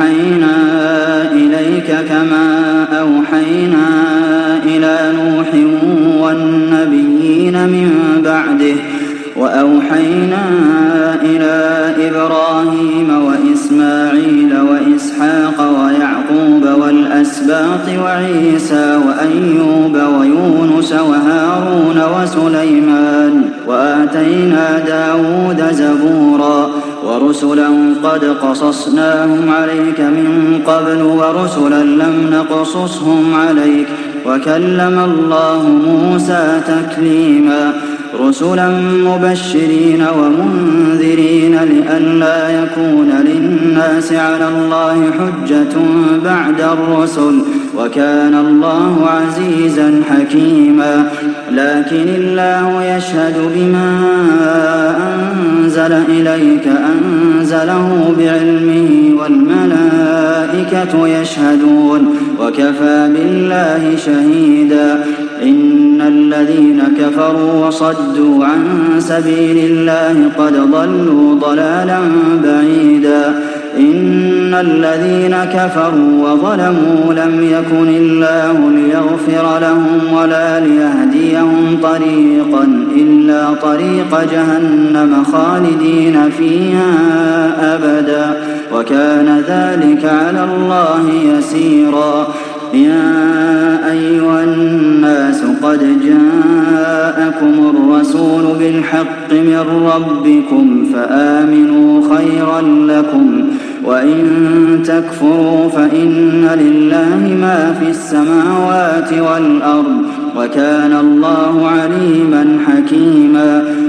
أوحينا إليك كما أوحينا إلى نوح والنبيين من بعده وأوحينا إلى إبراهيم وإسماعيل وإسحاق ويعقوب والأسباط وعيسى وأيوب ويونس وهارون وسليمان وآتينا داود زبورا ورسلا قد قصصناهم عليك من قبل ورسلا لم نقصصهم عليك وكلم الله موسى تكليما رسلا مبشرين ومنذرين لئلا يكون للناس على الله حجة بعد الرسل وكان الله عزيزا حكيما لكن الله يشهد بما أنزل إليك أنزله بعلمه والملائكة يشهدون وكفى بالله شهيدا إن الذين كفروا وصدوا عن سبيل الله قد ضلوا ضلالا بعيدا إن الذين كفروا وظلموا لم يكن الله ليغفر لهم ولا ليهديهم طريقا إلا طريق جهنم خالدين فيها أبدا وكان ذلك على الله يسيرا يا أيها الناس قد جاءكم الرسول بالحق من ربكم فآمنوا خيرا لكم وإن تكفروا فإن لله ما في السماوات والأرض وكان الله عليما حكيما